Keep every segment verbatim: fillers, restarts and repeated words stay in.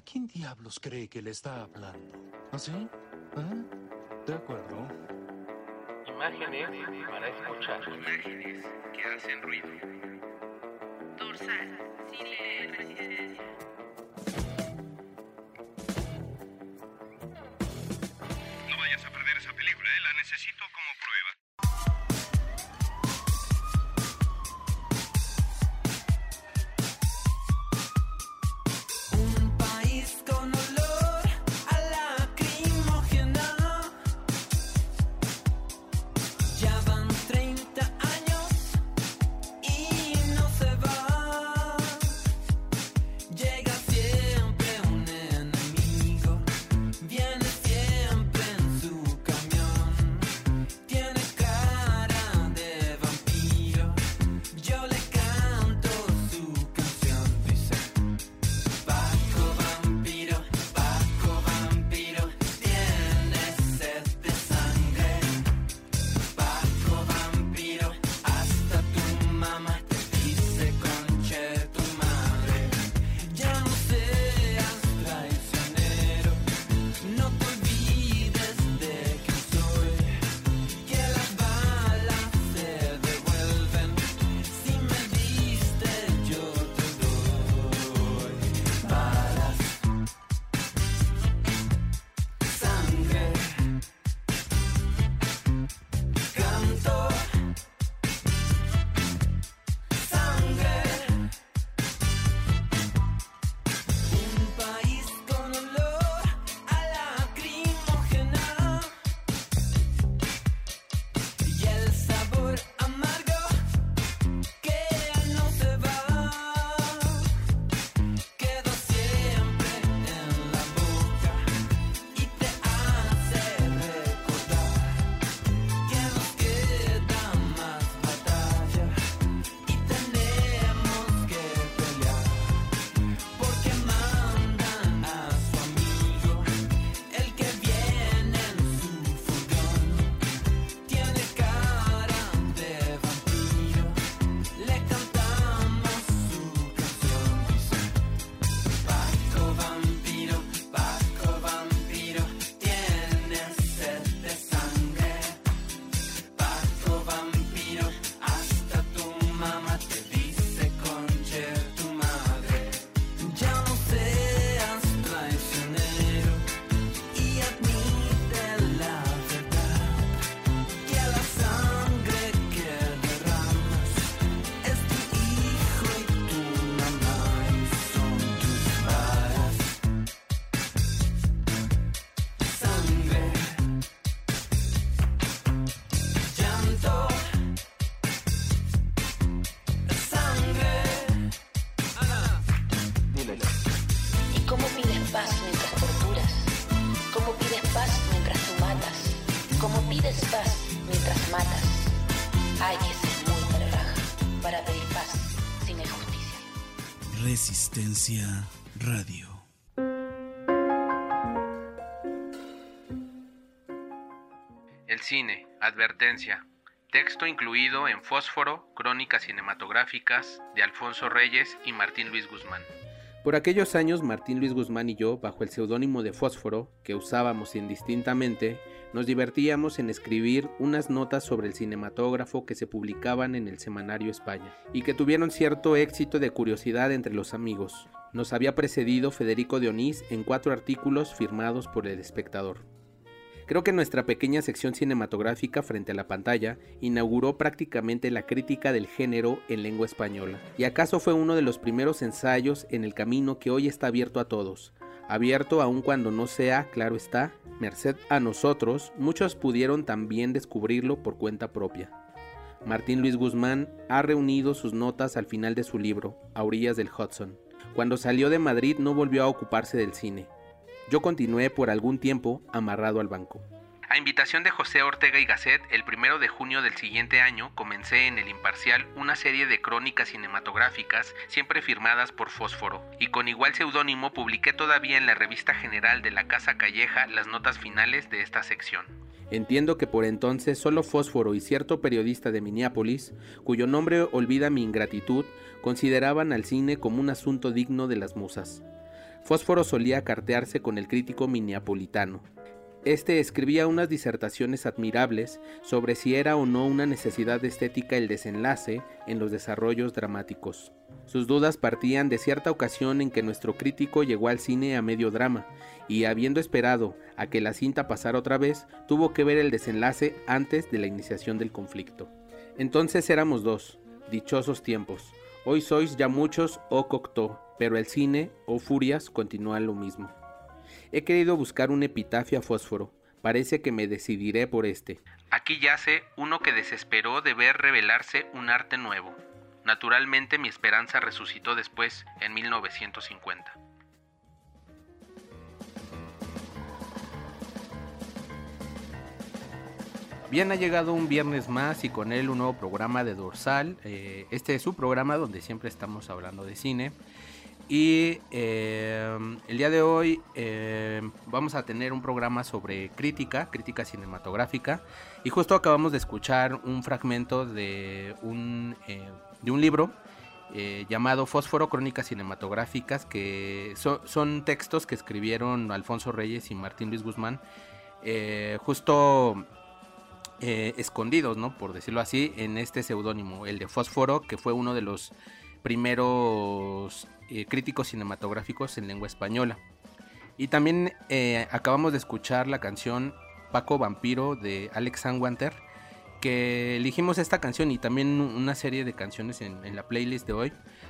quién diablos cree que le está hablando? ¿Así? ¿Eh? De acuerdo. Imágenes para escuchar. Imágenes que hacen ruido. Dorsal, cine, residencia. No vayas a perder esa película, ¿eh? La necesito como prueba. Resistencia Radio. El cine, advertencia. Texto incluido en Fósforo, Crónicas Cinematográficas, de Alfonso Reyes y Martín Luis Guzmán. Por aquellos años, Martín Luis Guzmán y yo, bajo el seudónimo de Fósforo, que usábamos indistintamente, nos divertíamos en escribir unas notas sobre el cinematógrafo que se publicaban en el semanario España, y que tuvieron cierto éxito de curiosidad entre los amigos. Nos había precedido Federico de Onís en cuatro artículos firmados por El Espectador. Creo que nuestra pequeña sección cinematográfica frente a la pantalla inauguró prácticamente la crítica del género en lengua española, y acaso fue uno de los primeros ensayos en el camino que hoy está abierto a todos, abierto aun cuando no sea, claro está, merced a nosotros, muchos pudieron también descubrirlo por cuenta propia. Martín Luis Guzmán ha reunido sus notas al final de su libro, A orillas del Hudson. Cuando salió de Madrid no volvió a ocuparse del cine. Yo continué por algún tiempo amarrado al banco. A invitación de José Ortega y Gasset, el primero de junio del siguiente año comencé en El Imparcial una serie de crónicas cinematográficas siempre firmadas por Fósforo, y con igual seudónimo publiqué todavía en la revista general de la Casa Calleja las notas finales de esta sección. Entiendo que por entonces solo Fósforo y cierto periodista de Minneapolis, cuyo nombre olvida mi ingratitud, consideraban al cine como un asunto digno de las musas. Fósforo solía cartearse con el crítico minneapolitano. Este escribía unas disertaciones admirables sobre si era o no una necesidad estética el desenlace en los desarrollos dramáticos. Sus dudas partían de cierta ocasión en que nuestro crítico llegó al cine a medio drama y, habiendo esperado a que la cinta pasara otra vez, tuvo que ver el desenlace antes de la iniciación del conflicto. Entonces éramos dos, dichosos tiempos. Hoy sois ya muchos, oh Cocteau, pero el cine, oh Furias, continúa lo mismo. He querido buscar un epitafio a Fósforo. Parece que me decidiré por este. Aquí yace uno que desesperó de ver revelarse un arte nuevo. Naturalmente mi esperanza resucitó después, en mil novecientos cincuenta. Bien, ha llegado un viernes más y con él un nuevo programa de Dorsal. Eh, este es su programa donde siempre estamos hablando de cine. Y eh, el día de hoy eh, vamos a tener un programa sobre crítica, crítica cinematográfica. Y justo acabamos de escuchar un fragmento de un, eh, de un libro eh, llamado Fósforo, Crónicas Cinematográficas, que so, son textos que escribieron Alfonso Reyes y Martín Luis Guzmán, eh, justo eh, escondidos, ¿no?, por decirlo así, en este seudónimo, el de Fósforo, que fue uno de los primeros eh, críticos cinematográficos en lengua española. Y también eh, acabamos de escuchar la canción Paco Vampiro de Alex Zanwanter, que elegimos esta canción y también una serie de canciones en, en la playlist de hoy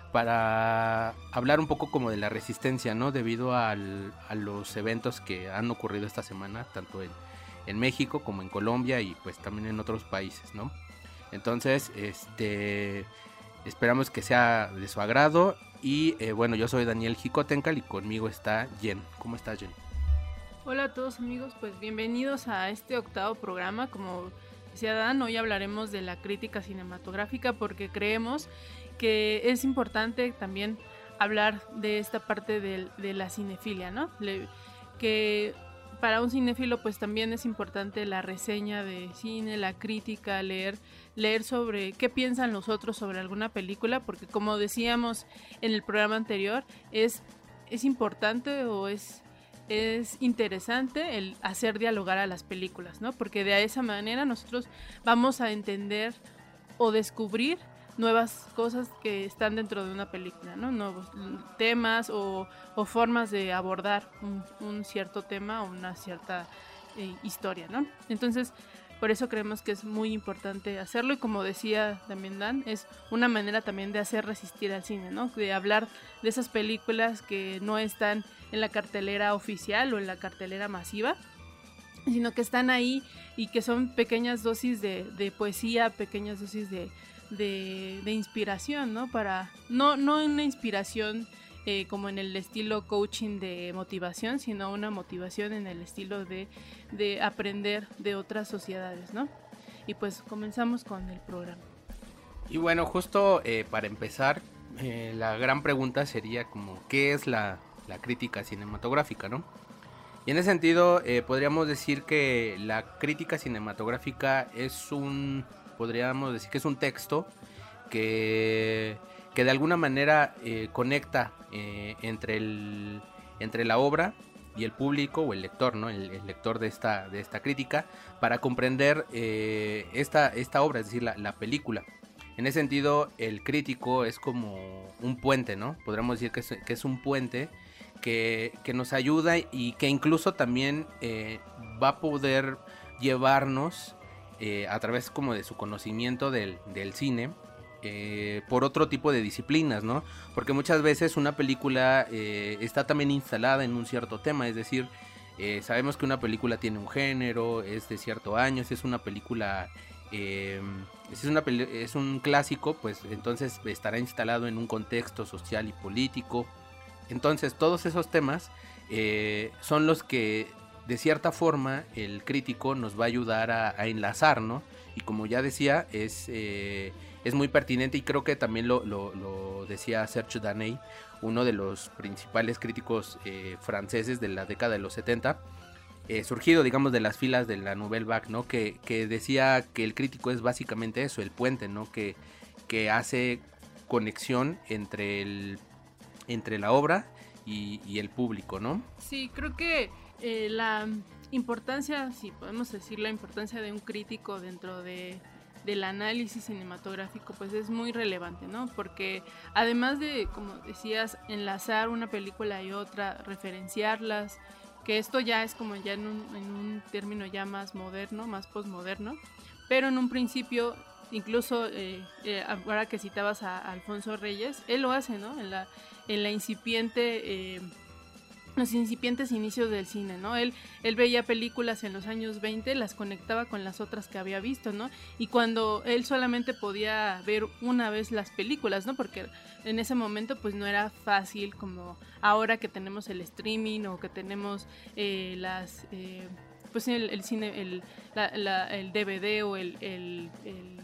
para hablar un poco como de la resistencia, ¿no?, debido al, a los eventos que han ocurrido esta semana, tanto en, en México como en Colombia y pues también en otros países, ¿no? Entonces, este... esperamos que sea de su agrado. Y eh, bueno, yo soy Daniel Jicotencal y conmigo está Jen. ¿Cómo estás, Jen? Hola a todos, amigos, pues bienvenidos a este octavo programa. Como decía Dan, hoy hablaremos de la crítica cinematográfica porque creemos que es importante también hablar de esta parte de, de la cinefilia, ¿no? Le, que para un cinéfilo pues también es importante la reseña de cine, la crítica, leer, leer sobre qué piensan los otros sobre alguna película, porque como decíamos en el programa anterior, es, es importante o es, es interesante el hacer dialogar a las películas, ¿no? Porque de esa manera nosotros vamos a entender o descubrir nuevas cosas que están dentro de una película, ¿no? Nuevos temas o, o formas de abordar un, un cierto tema o una cierta eh, historia, ¿no? Entonces, por eso creemos que es muy importante hacerlo y como decía también Dan, es una manera también de hacer resistir al cine, ¿no? De hablar de esas películas que no están en la cartelera oficial o en la cartelera masiva, sino que están ahí y que son pequeñas dosis de, de poesía, pequeñas dosis de De, de inspiración, ¿no? Para, no, no una inspiración eh, como en el estilo coaching de motivación, sino una motivación en el estilo de, de aprender de otras sociedades, ¿no? Y pues comenzamos con el programa. Y bueno, justo eh, para empezar, eh, la gran pregunta sería como, ¿qué es la, la crítica cinematográfica, no? Y en ese sentido, eh, podríamos decir que la crítica cinematográfica es un... podríamos decir que es un texto que, que de alguna manera eh, conecta eh, entre, el, entre la obra y el público o el lector, ¿no? El, el lector de esta, de esta crítica para comprender eh, esta, esta obra, es decir, la, la película. En ese sentido, el crítico es como un puente, ¿no? Podríamos decir que es, que es un puente que, que nos ayuda y que incluso también eh, va a poder llevarnos Eh, a través como de su conocimiento del, del cine eh, por otro tipo de disciplinas, ¿no? Porque muchas veces una película eh, está también instalada en un cierto tema, es decir, eh, sabemos que una película tiene un género, es de cierto año, si es una película, eh, si es, una peli- es un clásico, pues entonces estará instalado en un contexto social y político. Entonces todos esos temas eh, son los que de cierta forma el crítico nos va a ayudar a, a enlazar, ¿no? Y como ya decía, es, eh, es muy pertinente y creo que también lo, lo, lo decía Serge Daney, uno de los principales críticos eh, franceses de la década de los setenta, eh, surgido, digamos, de las filas de la Nouvelle Vague, ¿no? Que, que decía que el crítico es básicamente eso, el puente, ¿no? Que, que hace conexión entre, el, entre la obra y, y el público, ¿no? Sí, creo que eh, la importancia, si podemos decir la importancia de un crítico dentro de del análisis cinematográfico, pues es muy relevante, ¿no? Porque además de, como decías, enlazar una película y otra, referenciarlas, que esto ya es como ya en un, en un término ya más moderno, más posmoderno, pero en un principio, incluso eh, eh, ahora que citabas a, a Alfonso Reyes, él lo hace, ¿no? En la, en la incipiente... Eh, los incipientes inicios del cine, ¿no? Él, él veía películas en los años veinte, las conectaba con las otras que había visto, ¿no? Y cuando él solamente podía ver una vez las películas, ¿no? Porque en ese momento pues no era fácil como ahora que tenemos el streaming o que tenemos eh, las... Eh, pues el, el cine, el, la, la, el D V D o el, el, el,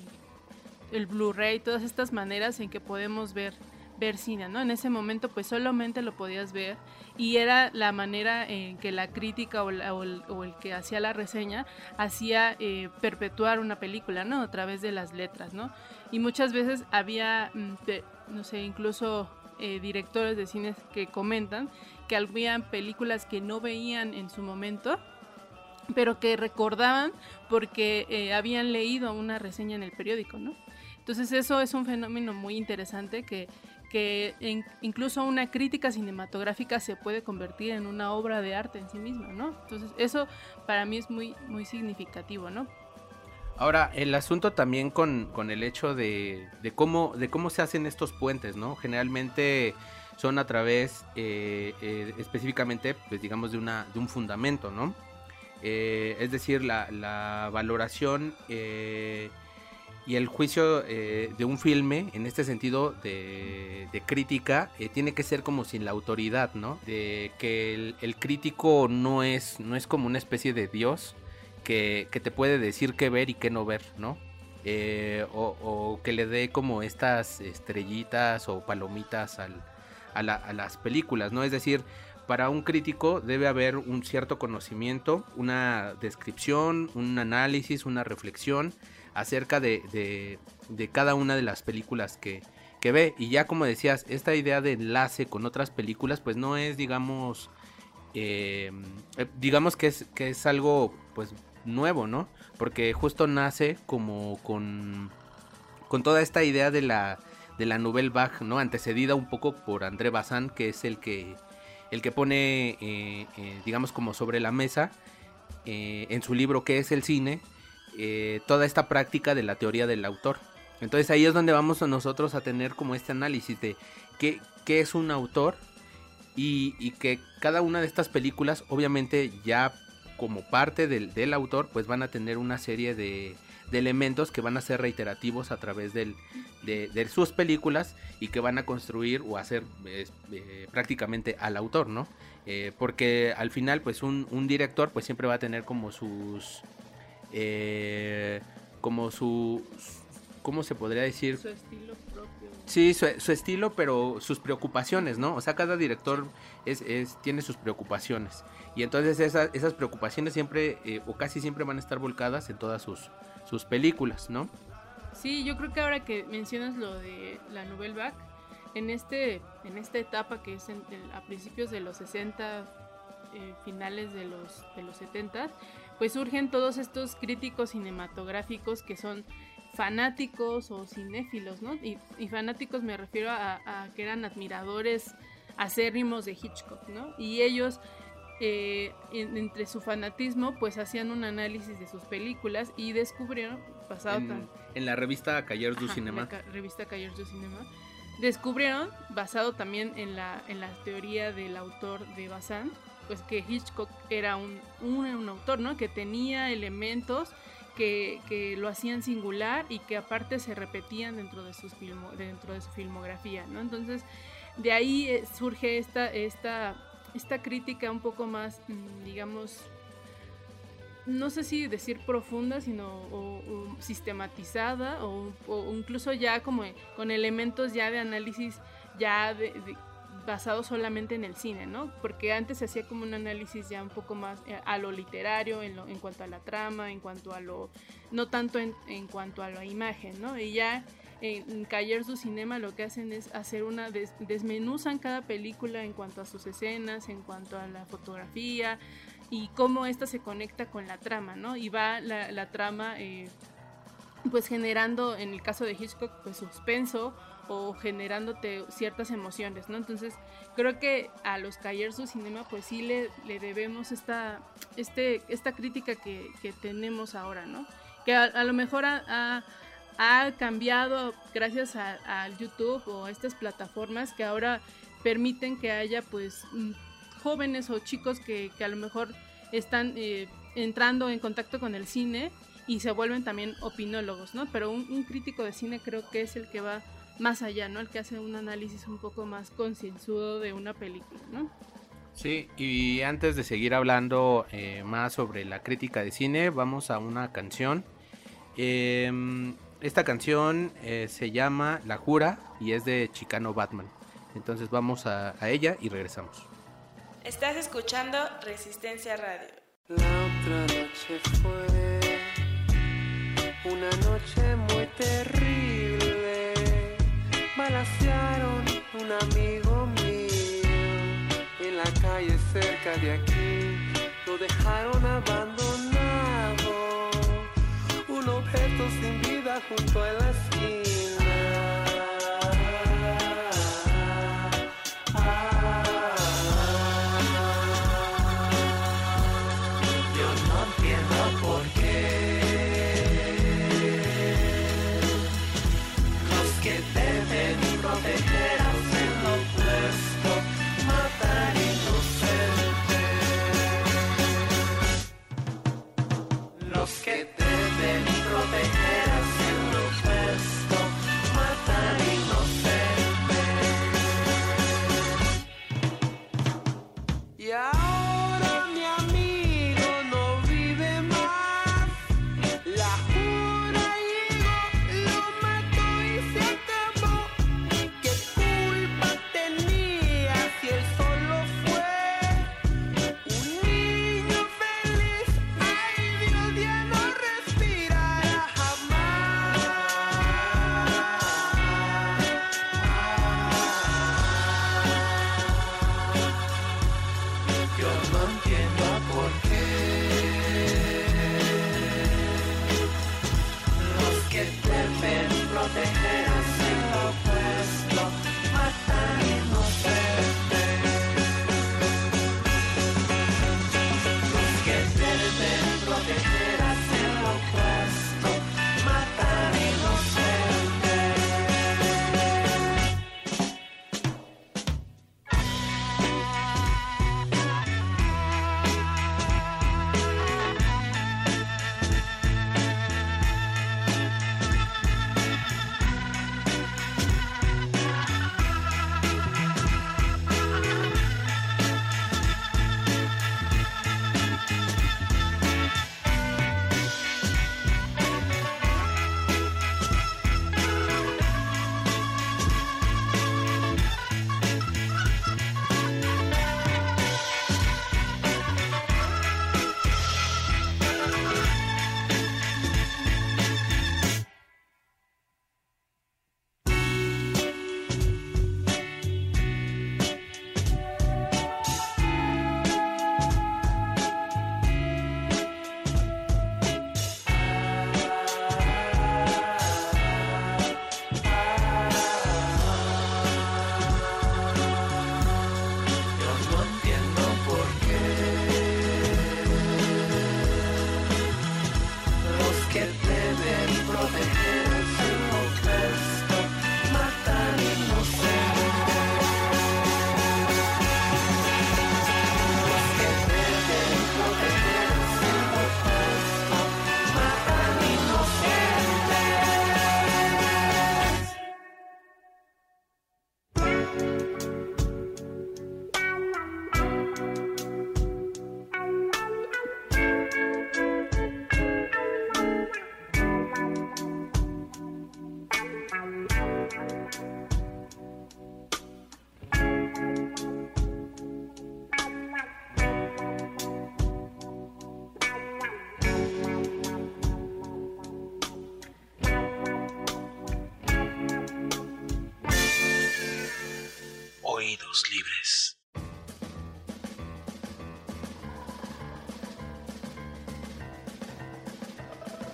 el Blu-ray, todas estas maneras en que podemos ver ver cine, ¿no? En ese momento pues solamente lo podías ver y era la manera en que la crítica o, la, o, el, o el que hacía la reseña hacía eh, perpetuar una película, ¿no? A través de las letras, ¿no? Y muchas veces había, no sé, incluso eh, directores de cine que comentan que habían películas que no veían en su momento, pero que recordaban porque eh, habían leído una reseña en el periódico, ¿no? Entonces eso es un fenómeno muy interesante que que en, incluso una crítica cinematográfica se puede convertir en una obra de arte en sí misma, ¿no? Entonces eso para mí es muy, muy significativo, ¿no? Ahora, el asunto también con, con el hecho de, de, cómo, de cómo se hacen estos puentes, ¿no? Generalmente son a través, eh, eh, específicamente, pues digamos, de, una, de un fundamento, ¿no? Eh, es decir, la, la valoración... Eh, y el juicio eh, de un filme, en este sentido de, de crítica, eh, tiene que ser como sin la autoridad, ¿no? De que el, el crítico no es, no es como una especie de Dios que, que te puede decir qué ver y qué no ver, ¿no? Eh, o, o que le dé como estas estrellitas o palomitas al, a, la, a las películas, ¿no? Es decir, para un crítico debe haber un cierto conocimiento, una descripción, un análisis, una reflexión acerca de, de, de cada una de las películas que, que ve. Y ya como decías, esta idea de enlace con otras películas pues no es, digamos, eh, digamos que es, que es algo pues nuevo, ¿no? Porque justo nace como con, con toda esta idea de la, de la Nouvelle Vague, ¿no? Antecedida un poco por André Bazin, que es el que, el que pone, eh, eh, digamos, como sobre la mesa, eh, en su libro ¿Qué es el cine?, Eh, toda esta práctica de la teoría del autor. Entonces ahí es donde vamos nosotros a tener como este análisis de qué, qué es un autor y, y que cada una de estas películas obviamente ya como parte del, del autor pues van a tener una serie de, de elementos que van a ser reiterativos a través del, de, de sus películas y que van a construir o hacer eh, eh, prácticamente al autor, ¿no? Eh, porque al final pues un, un director pues siempre va a tener como sus... Eh, como su, ¿cómo se podría decir? Su estilo propio. Sí, su, su estilo, pero sus preocupaciones, ¿no? O sea, cada director es, es, tiene sus preocupaciones. Y entonces esa, esas preocupaciones siempre, eh, o casi siempre van a estar volcadas en todas sus, sus películas, ¿no? Sí, yo creo que ahora que mencionas lo de la Nouvelle Vague, en, este, en esta etapa que es en, en, a principios de los sesenta, eh, finales de los, de los setenta, pues surgen todos estos críticos cinematográficos que son fanáticos o cinéfilos, ¿no? Y, y fanáticos me refiero a, a que eran admiradores acérrimos de Hitchcock, ¿no? Y ellos, eh, en, entre su fanatismo, pues hacían un análisis de sus películas y descubrieron, basado en, tan, en la revista Cahiers du Cinema, la ca- revista Cahiers du Cinema, descubrieron, basado también en la, en la teoría del autor de Bazin, pues que Hitchcock era un, un, un autor, ¿no? Que tenía elementos que, que lo hacían singular y que aparte se repetían dentro de, sus filmo, dentro de su filmografía, ¿no? Entonces, de ahí eh, surge esta, esta, esta crítica un poco más, digamos, no sé si decir profunda, sino o, o sistematizada o, o incluso ya como con elementos ya de análisis ya de, de basado solamente en el cine, ¿no? Porque antes se hacía como un análisis ya un poco más a lo literario, en, lo, en cuanto a la trama, en cuanto a lo... no tanto en, en cuanto a la imagen, ¿no? Y ya en Cayersu Cinema lo que hacen es hacer una, des, desmenuzan cada película en cuanto a sus escenas, en cuanto a la fotografía y cómo esta se conecta con la trama, ¿no? Y va la, la trama eh, pues generando, en el caso de Hitchcock, pues suspenso o generándote ciertas emociones, ¿no? Entonces creo que a los Cayersu Cinema pues sí le, le debemos esta, este, esta crítica que, que tenemos ahora, ¿no? Que a, a lo mejor ha, ha, ha cambiado gracias al YouTube o a estas plataformas que ahora permiten que haya pues jóvenes o chicos que, que a lo mejor están eh, entrando en contacto con el cine y se vuelven también opinólogos, ¿no? Pero un, un crítico de cine creo que es el que va más allá, ¿no? El que hace un análisis un poco más concienzudo de una película, ¿no? Sí, y antes de seguir hablando eh, más sobre la crítica de cine, vamos a una canción. Eh, esta canción eh, se llama La Jura y es de Chicano Batman. Entonces vamos a, a ella y regresamos. Estás escuchando Resistencia Radio. La otra noche fue una noche muy terrible. Balacearon un amigo mío en la calle cerca de aquí. Lo dejaron abandonado, un objeto sin vida junto a la esquina. Yo no entiendo por qué los que deben proteger hacen lo opuesto, matan inocentes. Los que deben proteger hacen lo opuesto.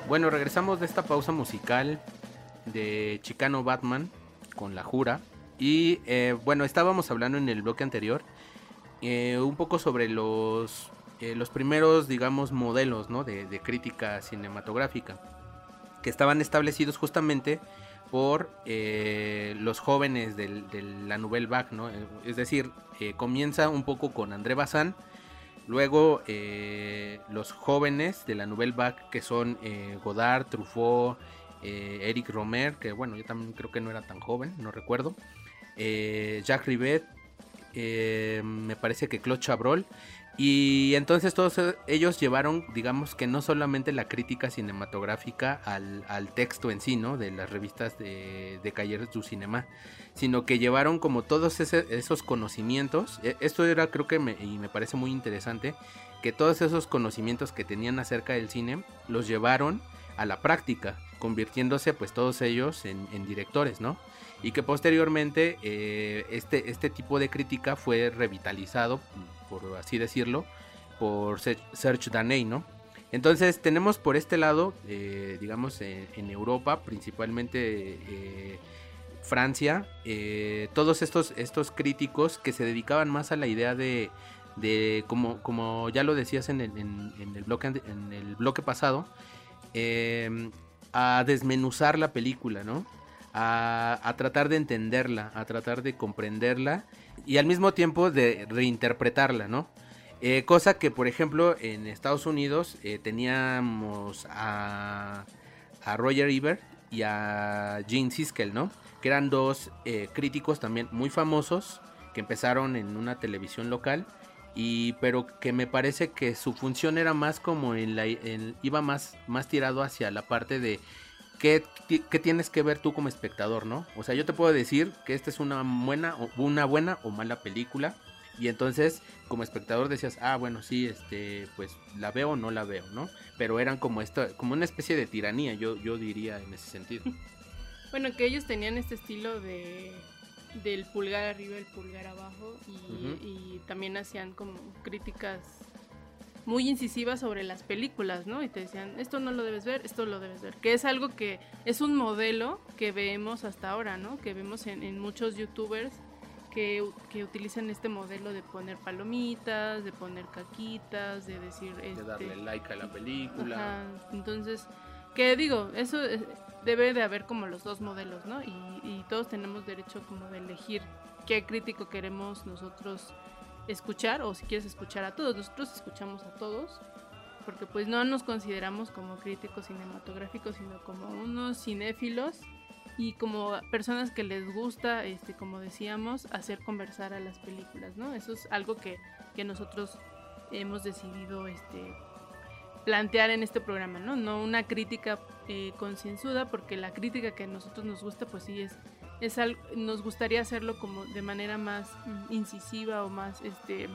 Bueno, regresamos de esta pausa musical de Chicano Batman con La Jura. Y eh, bueno, estábamos hablando en el bloque anterior eh, un poco sobre los, eh, los primeros, digamos, modelos, ¿no? de, de crítica cinematográfica, que estaban establecidos justamente por eh, los jóvenes del, de la Nouvelle Vague, ¿no? Es decir, eh, comienza un poco con André Bazin. Luego eh, los jóvenes de la Nouvelle Vague, que son eh, Godard, Truffaut, eh, Eric Romer, que bueno, yo también creo que no era tan joven, no recuerdo, eh, Jacques Rivette, eh, me parece que Claude Chabrol, y entonces todos ellos llevaron, digamos que no solamente la crítica cinematográfica al, al texto en sí, ¿no? De las revistas de, de Cahiers du Cinéma, sino que llevaron como todos ese, esos conocimientos. Esto era, creo que me, y me parece muy interesante, que todos esos conocimientos que tenían acerca del cine los llevaron a la práctica, convirtiéndose pues todos ellos en, en directores, ¿no? Y que posteriormente eh, este, este tipo de crítica fue revitalizado, por así decirlo, por Serge Daney, ¿no? Entonces tenemos por este lado, eh, digamos en, en Europa, principalmente eh, Francia, eh, todos estos, estos críticos que se dedicaban más a la idea de, de como, como ya lo decías en el, en, en el, bloque, en el bloque pasado, eh, a desmenuzar la película, ¿no? A, a tratar de entenderla, a tratar de comprenderla y al mismo tiempo de reinterpretarla, ¿no? Eh, cosa que, por ejemplo, en Estados Unidos eh, teníamos a, a Roger Ebert y a Gene Siskel, ¿no? Que eran dos eh, críticos también muy famosos que empezaron en una televisión local, y pero que me parece que su función era más como en la en, iba más, más tirado hacia la parte de ¿Qué, ¿Qué tienes que ver tú como espectador, no? O sea, yo te puedo decir que esta es una buena, una buena o mala película, y entonces como espectador decías, ah, bueno, sí, este, pues la veo o no la veo, ¿no? Pero eran como esta, como una especie de tiranía, yo, yo diría en ese sentido. Bueno, que ellos tenían este estilo de del pulgar arriba, el pulgar abajo, y, uh-huh. y también hacían como críticas muy incisivas sobre las películas, ¿no? Y te decían, esto no lo debes ver, esto lo debes ver. Que es algo que es un modelo que vemos hasta ahora, ¿no? Que vemos en, en muchos youtubers que, que utilizan este modelo de poner palomitas, de poner caquitas, de decir... De este, darle like a la película. Ajá. Entonces, que digo, eso es, debe de haber como los dos modelos, ¿no? Y, y todos tenemos derecho como de elegir qué crítico queremos nosotros escuchar, o si quieres escuchar a todos. Nosotros escuchamos a todos porque pues no nos consideramos como críticos cinematográficos, sino como unos cinéfilos y como personas que les gusta, este, como decíamos, hacer conversar a las películas, ¿no? Eso es algo que, que nosotros hemos decidido este, plantear en este programa, ¿no? No una crítica eh, concienzuda, porque la crítica que a nosotros nos gusta pues sí es Es algo, nos gustaría hacerlo como de manera más mm, incisiva o más este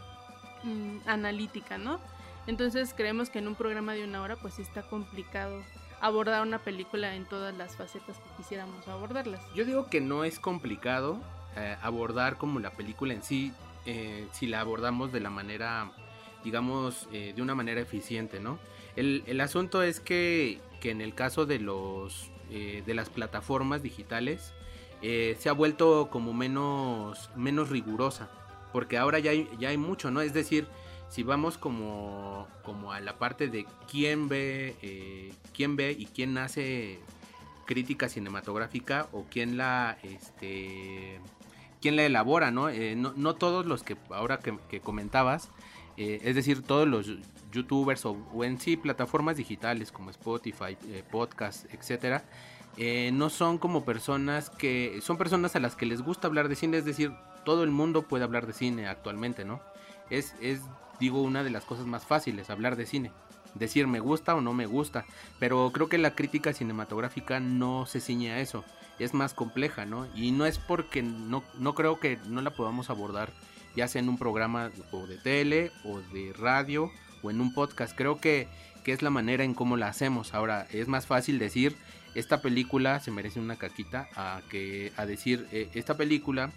mm, analítica, ¿no? Entonces creemos que en un programa de una hora pues sí está complicado abordar una película en todas las facetas que quisiéramos abordarlas. Yo digo que no es complicado eh, abordar como la película en sí, eh, si la abordamos de la manera, digamos, eh, de una manera eficiente, ¿no? El, el asunto es que, que en el caso de los eh, de las plataformas digitales, Eh, se ha vuelto como menos, menos rigurosa, porque ahora ya hay, ya hay mucho, ¿no? Es decir, si vamos como, como a la parte de quién ve, eh, quién ve y quién hace crítica cinematográfica, o quién la, este, quién la elabora, ¿no? Eh, no, no todos los que ahora que, que comentabas, eh, es decir, todos los youtubers o, o en sí plataformas digitales como Spotify, eh, podcast, etcétera, Eh, no son como personas que son personas a las que les gusta hablar de cine, es decir, todo el mundo puede hablar de cine actualmente, ¿no? Es, es digo, una de las cosas más fáciles, hablar de cine, decir me gusta o no me gusta, pero creo que la crítica cinematográfica no se ciñe a eso, es más compleja, ¿no? Y no es porque no, no creo que no la podamos abordar, ya sea en un programa o de tele o de radio o en un podcast. Creo que, que es la manera en cómo la hacemos. Ahora, es más fácil decir esta película se merece una caquita a que a decir eh, esta película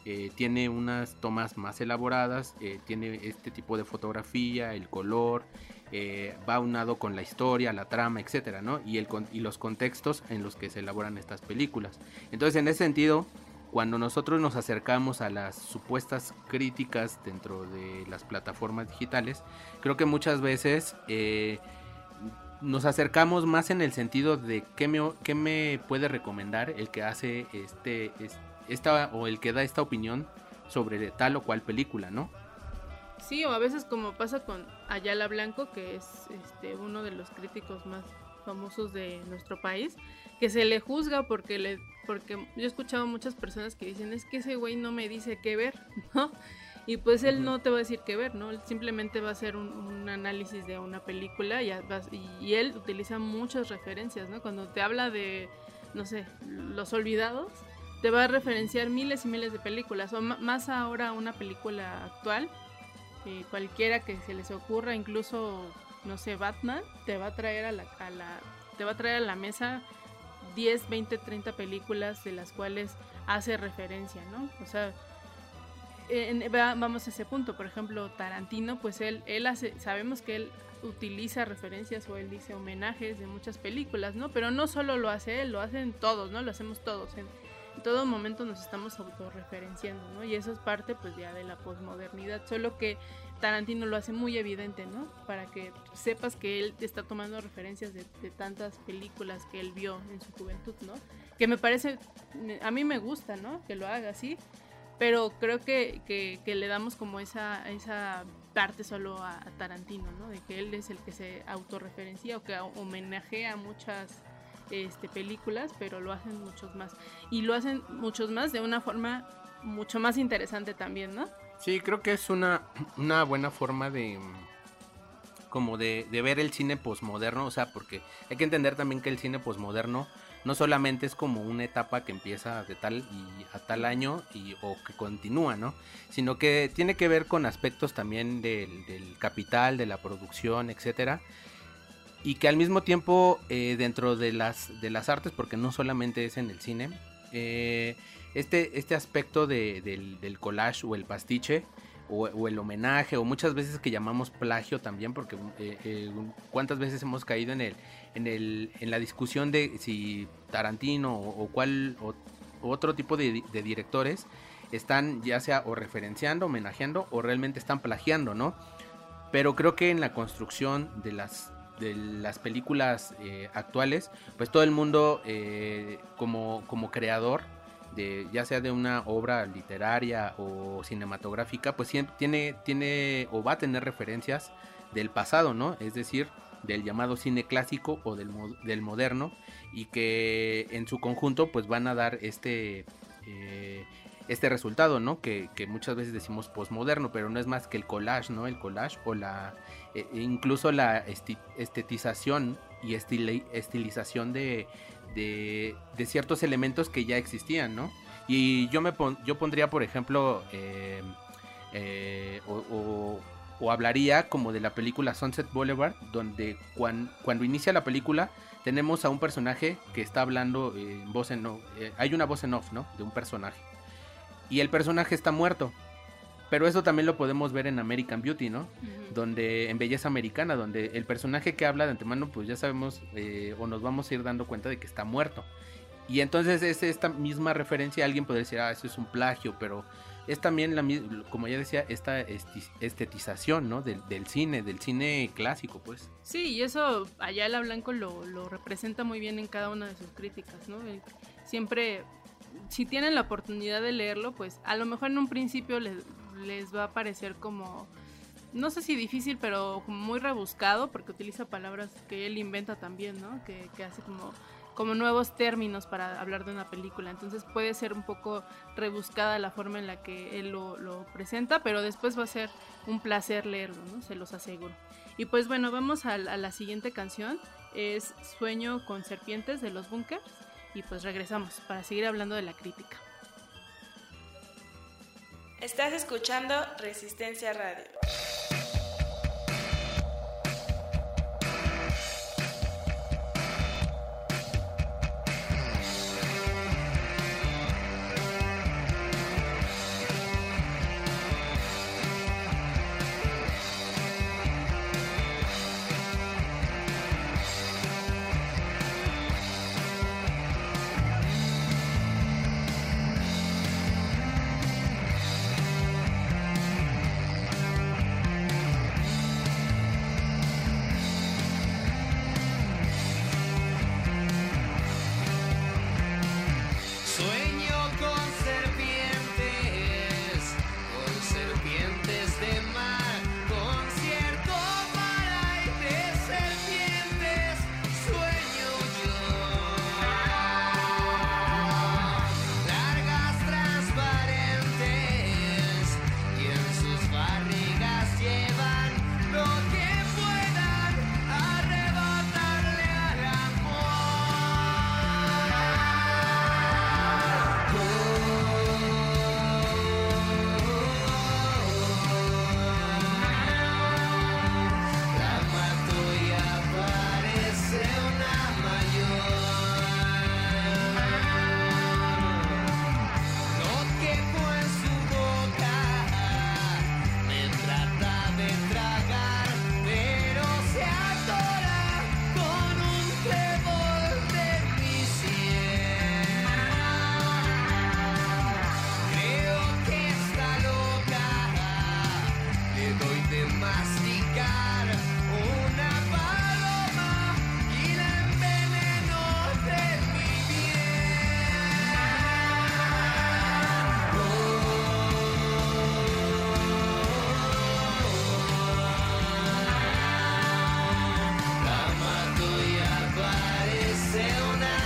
eh, tiene unas tomas más elaboradas, eh, tiene este tipo de fotografía, el color, eh, va aunado con la historia, la trama, etcétera, ¿no? Y, el, y los contextos en los que se elaboran estas películas. Entonces, en ese sentido, cuando nosotros nos acercamos a las supuestas críticas dentro de las plataformas digitales, creo que muchas veces eh, nos acercamos más en el sentido de qué me, qué me puede recomendar el que hace este, esta o el que da esta opinión sobre tal o cual película, ¿no? Sí, o a veces como pasa con Ayala Blanco, que es este, uno de los críticos más famosos de nuestro país, que se le juzga porque le porque yo he escuchado muchas personas que dicen, es que ese güey no me dice qué ver, ¿no? Y pues él no te va a decir qué ver, ¿no? Él simplemente va a hacer un, un análisis de una película y, vas, y, y él utiliza muchas referencias, ¿no? Cuando te habla de, no sé, Los Olvidados, te va a referenciar miles y miles de películas, o m- más ahora una película actual, eh, cualquiera que se les ocurra, incluso, no sé, Batman, te va a traer a la, a la, te va a traer a la mesa diez, veinte, treinta películas de las cuales hace referencia, ¿no? O sea, en, vamos a ese punto. Por ejemplo, Tarantino, pues él, él hace, sabemos que él utiliza referencias o él dice homenajes de muchas películas, ¿no? Pero no solo lo hace él, lo hacen todos, ¿no? Lo hacemos todos. En, en todo momento nos estamos autorreferenciando, ¿no? Y eso es parte, pues, ya de la posmodernidad. Solo que Tarantino lo hace muy evidente, ¿no? Para que sepas que él está tomando referencias de, de tantas películas que él vio en su juventud, ¿no? Que me parece, a mí me gusta, ¿no? Que lo haga así, pero creo que, que, que le damos como esa, esa parte solo a, a Tarantino, ¿no? De que él es el que se autorreferencia o que homenajea muchas este, películas, pero lo hacen muchos más. Y lo hacen muchos más de una forma mucho más interesante también, ¿no? Sí, creo que es una, una buena forma de como de, de ver el cine posmoderno, o sea, porque hay que entender también que el cine posmoderno no solamente es como una etapa que empieza de tal y a tal año y, o que continúa, ¿no? Sino que tiene que ver con aspectos también del, del capital, de la producción, etcétera. Y que al mismo tiempo eh, dentro de las, de las artes, porque no solamente es en el cine, eh, este, este aspecto de, del, del collage o el pastiche o, o el homenaje o muchas veces que llamamos plagio también, porque eh, eh, cuántas veces hemos caído en el, en el, en la discusión de si Tarantino o, o cuál o, o otro tipo de, de directores están ya sea o referenciando, homenajeando o realmente están plagiando, ¿no? Pero creo que en la construcción de las de las películas eh, actuales, pues todo el mundo eh, como, como creador de ya sea de una obra literaria o cinematográfica, pues tiene, tiene o va a tener referencias del pasado, ¿no? Es decir, del llamado cine clásico o del, del moderno, y que en su conjunto pues van a dar este eh, este resultado, ¿no? Que, que muchas veces decimos posmoderno, pero no es más que el collage, ¿no? El collage o la eh, incluso la esti estetización y estil estilización de, de, de ciertos elementos que ya existían, ¿no? Y yo me pon yo pondría, por ejemplo, eh, eh, o, o, o hablaría como de la película Sunset Boulevard, donde cuan, cuando inicia la película tenemos a un personaje que está hablando en eh, voz en off, eh, hay una voz en off, ¿no? De un personaje. Y el personaje está muerto. Pero eso también lo podemos ver en American Beauty, ¿no? Uh-huh. Donde, en Belleza Americana, donde el personaje que habla de antemano, pues ya sabemos, eh, o nos vamos a ir dando cuenta de que está muerto. Y entonces es esta misma referencia, alguien podría decir, ah, eso es un plagio, pero es también, la como ya decía, esta estetización, ¿no? Del, del cine, del cine clásico, pues. Sí, y eso Ayala Blanco lo, lo representa muy bien en cada una de sus críticas, ¿no? Él siempre... Si tienen la oportunidad de leerlo, pues a lo mejor en un principio les, les va a parecer como, no sé si difícil, pero como muy rebuscado, porque utiliza palabras que él inventa también, ¿no? Que, que hace como, como nuevos términos para hablar de una película. Entonces puede ser un poco rebuscada la forma en la que él lo, lo presenta, pero después va a ser un placer leerlo, ¿no? Se los aseguro. Y pues bueno, vamos a, a la siguiente canción. Es Sueño con Serpientes de Los Bunkers. Y pues regresamos para seguir hablando de la crítica. Estás escuchando Resistencia Radio. masticar una paloma y la envenenó de mi piel. La mato y aparece una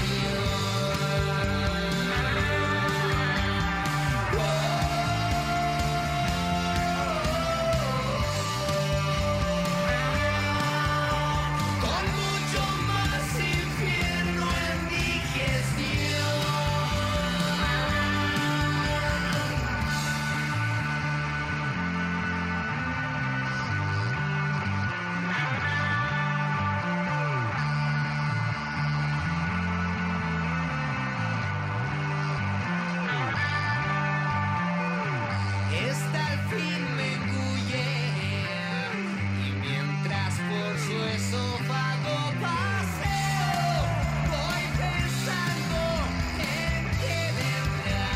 esta al fin me engulle y mientras por su esófago paseo voy pensando en que vendrá,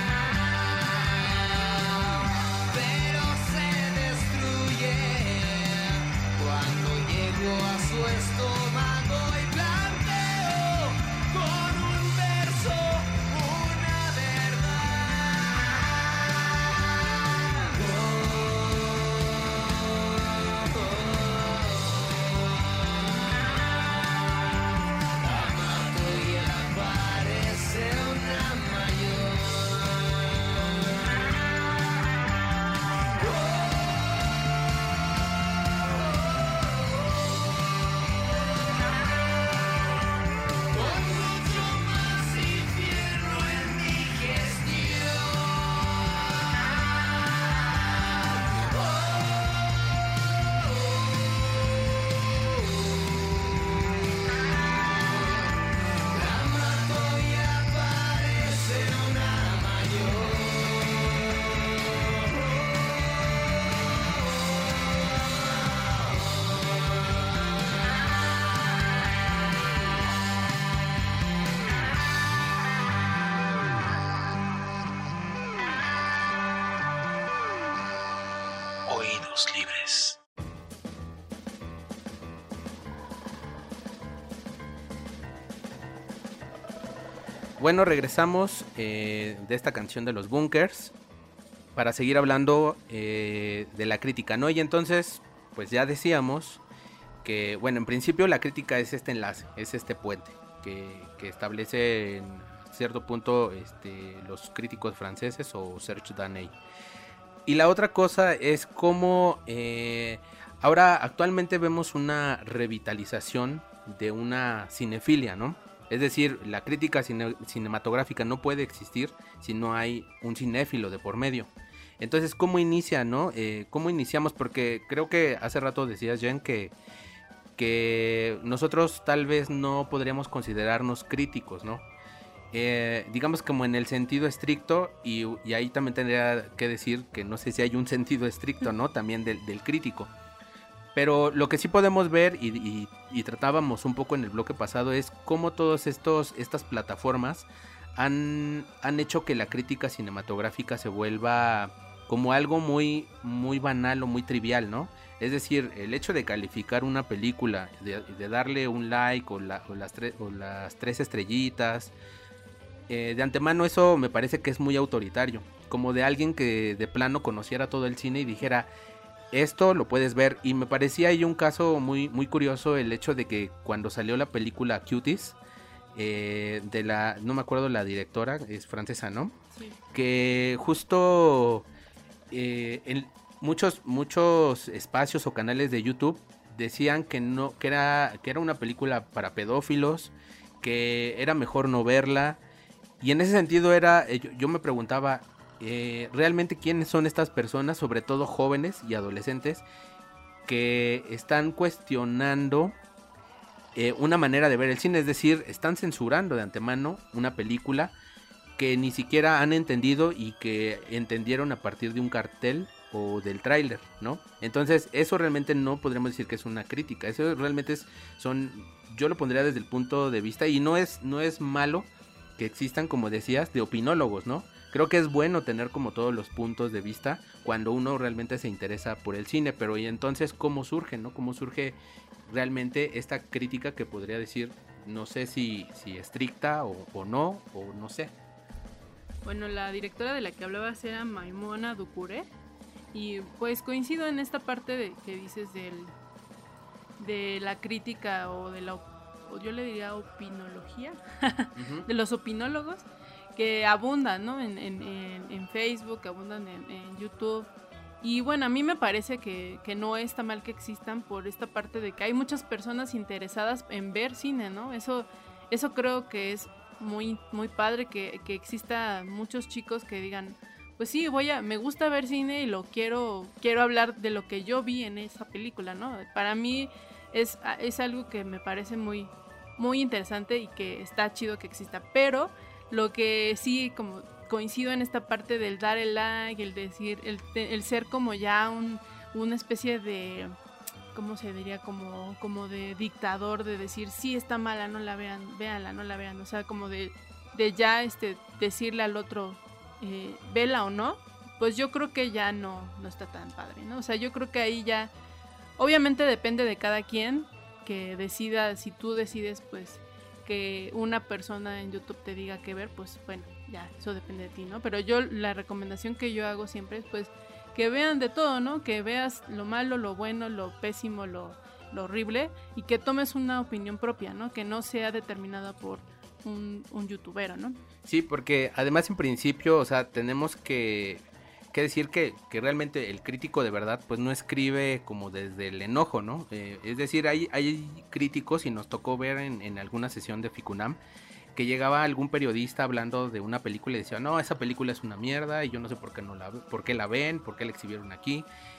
pero se destruye cuando llego a su estómago y planteo con un verso una Oídos libres. Bueno, regresamos eh, de esta canción de los Bunkers para seguir hablando eh, de la crítica, ¿no? Y entonces, pues ya decíamos que, bueno, en principio la crítica es este enlace, es este puente que, que establece en cierto punto este, los críticos franceses o Serge Daney. Y la otra cosa es cómo eh, ahora actualmente vemos una revitalización de una cinefilia, ¿no? Es decir, la crítica cine- cinematográfica no puede existir si no hay un cinéfilo de por medio. Entonces, ¿cómo inicia, no? Eh, ¿Cómo iniciamos? Porque creo que hace rato decías, Jen, que, que nosotros tal vez no podríamos considerarnos críticos, ¿no? Eh, digamos como en el sentido estricto, y, y ahí también tendría que decir que no sé si hay un sentido estricto, ¿no? También del, del crítico. Pero lo que sí podemos ver, y, y, y tratábamos un poco en el bloque pasado, es cómo todas estas plataformas han, han hecho que la crítica cinematográfica se vuelva como algo muy, muy banal o muy trivial, ¿no? Es decir, el hecho de calificar una película, de, de darle un like o, la, o, las, tre, o las tres estrellitas, eh, de antemano eso me parece que es muy autoritario. Como de alguien que de plano conociera todo el cine y dijera, esto lo puedes ver. Y me parecía ahí un caso muy, muy curioso el hecho de que cuando salió la película Cuties, eh, de la, no me acuerdo la directora, es francesa, ¿no? Sí. Que justo eh, en muchos, muchos espacios o canales de YouTube decían que no, que era, que era una película para pedófilos, que era mejor no verla. Y en ese sentido era, yo, yo me preguntaba, eh, realmente quiénes son estas personas, sobre todo jóvenes y adolescentes, que están cuestionando eh, una manera de ver el cine, es decir, están censurando de antemano una película que ni siquiera han entendido y que entendieron a partir de un cartel o del tráiler, ¿no? Entonces eso realmente no podríamos decir que es una crítica, eso realmente es, son, yo lo pondría desde el punto de vista, y no es, no es malo que existan, como decías, de opinólogos, ¿no? creo que es bueno tener como todos los puntos de vista cuando uno realmente se interesa por el cine, pero y entonces ¿cómo surge, no? ¿Cómo surge realmente esta crítica que podría decir, no sé si, si estricta o, o no, o no sé? Bueno, la directora de la que hablabas era Maimona Ducuré, y pues coincido en esta parte de que dices del, de la crítica o de la, o yo le diría opinología, uh-huh. de los opinólogos, que abundan, ¿no? en, en, en, en Facebook, abundan en, en YouTube. Y bueno, a mí me parece que, que no está mal que existan por esta parte de que hay muchas personas interesadas en ver cine, ¿no? Eso, eso creo que es muy, muy padre, que, que exista muchos chicos que digan, pues sí, voy a, me gusta ver cine y lo quiero, quiero hablar de lo que yo vi en esa película, ¿no? Para mí es, es algo que me parece muy, muy interesante y que está chido que exista, pero lo que sí, como coincido en esta parte del dar el like, el decir, el, el ser como ya un, una especie de, ¿cómo se diría? Como, como de dictador, de decir, sí, está mala, no la vean, véanla, no la vean, o sea, como de, de ya este, decirle al otro, eh, vela o no, pues yo creo que ya no, no está tan padre, ¿no? O sea, yo creo que ahí ya, obviamente depende de cada quien, que decida, si tú decides, pues, que una persona en YouTube te diga qué ver, pues bueno, ya, eso depende de ti, ¿no? Pero yo, la recomendación que yo hago siempre es, pues, que vean de todo, ¿no? Que veas lo malo, lo bueno, lo pésimo, lo, lo horrible, y que tomes una opinión propia, ¿no? Que no sea determinada por un, un youtubero, ¿no? Sí, porque además en principio, o sea, tenemos que... que decir que, que realmente el crítico de verdad pues no escribe como desde el enojo, ¿no? Eh, es decir, hay, hay críticos, y nos tocó ver en, en alguna sesión de Ficunam, que llegaba algún periodista hablando de una película y decía, no, esa película es una mierda y yo no sé por qué, no la, por qué la ven, por qué la exhibieron aquí.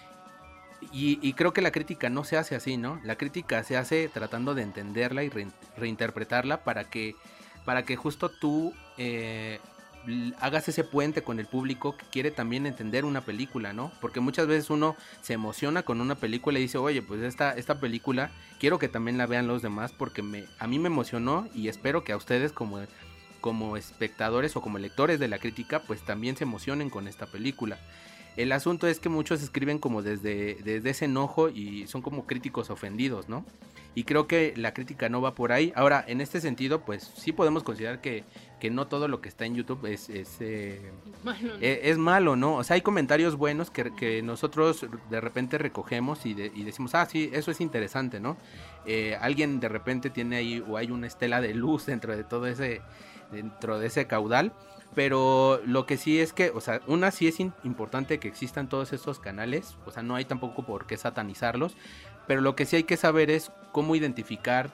Y, y creo que la crítica no se hace así, ¿no? La crítica se hace tratando de entenderla y re, reinterpretarla para que, para que justo tú... Eh, hagas ese puente con el público que quiere también entender una película, ¿no? Porque muchas veces uno se emociona con una película y dice, oye, pues esta, esta película quiero que también la vean los demás porque me, a mí me emocionó y espero que a ustedes como, como espectadores o como lectores de la crítica pues también se emocionen con esta película. El asunto es que muchos escriben como desde, desde ese enojo y son como críticos ofendidos, ¿no? Y creo que la crítica no va por ahí. Ahora, en este sentido, pues sí podemos considerar que, que no todo lo que está en YouTube es, es, eh, bueno, no. es, es malo, ¿no? O sea, hay comentarios buenos que, que nosotros de repente recogemos y, de, y decimos, ah, sí, eso es interesante, ¿no? Eh, alguien de repente tiene ahí, o hay una estela de luz dentro de todo ese, dentro de ese caudal. Pero lo que sí es que, o sea, una sí es in- importante que existan todos estos canales, o sea, no hay tampoco por qué satanizarlos, pero lo que sí hay que saber es cómo identificar,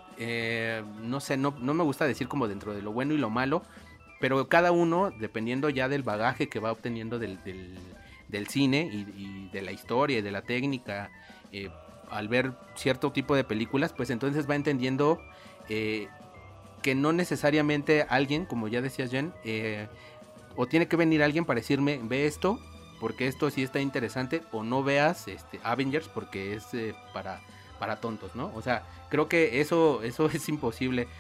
eh, no sé, no, no me gusta decir como dentro de lo bueno y lo malo, pero cada uno, dependiendo ya del bagaje que va obteniendo del, del, del cine y, y de la historia y de la técnica, eh, al ver cierto tipo de películas, pues entonces va entendiendo... Eh, que no necesariamente alguien, como ya decías Jen, eh, o tiene que venir alguien para decirme, ve esto, porque esto sí está interesante, o no veas este, Avengers porque es eh, para, para tontos, ¿no? O sea, creo que eso, eso es imposible,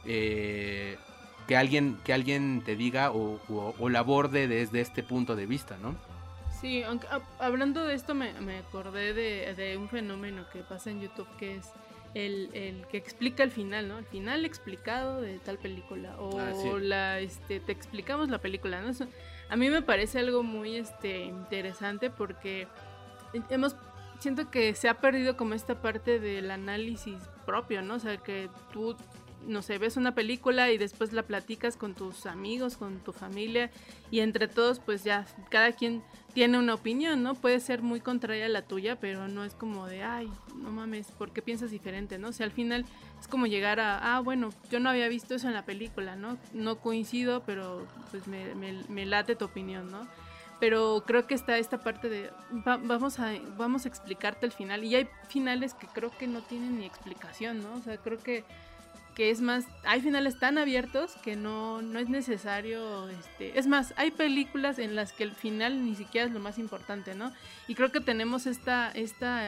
eh, que alguien, que alguien te diga o, o, o la aborde desde este punto de vista, ¿no? Sí, aunque, a, hablando de esto me, me acordé de, de un fenómeno que pasa en YouTube que es El, el que explica el final, ¿no? El final explicado de tal película. O ah, sí. la, este, te explicamos la película, ¿no? Eso, a mí me parece algo muy este, interesante porque hemos, siento que se ha perdido como esta parte del análisis propio, ¿no? O sea, que tú, no sé, ves una película y después la platicas con tus amigos, con tu familia y entre todos pues ya cada quien tiene una opinión, ¿no? Puede ser muy contraria a la tuya, pero no es como de, ay, no mames, ¿por qué piensas diferente, no? O sea, al final es como llegar a, ah, bueno, yo no había visto eso en la película, ¿no? No coincido, pero pues me, me, me late tu opinión, ¿no? Pero creo que está esta parte de, va, vamos a vamos a explicarte el final. Y hay finales que creo que no tienen ni explicación, ¿no? O sea, creo que que es más, hay finales tan abiertos que no, no es necesario, este, es más, hay películas en las que el final ni siquiera es lo más importante, ¿no? Y creo que tenemos esta, esta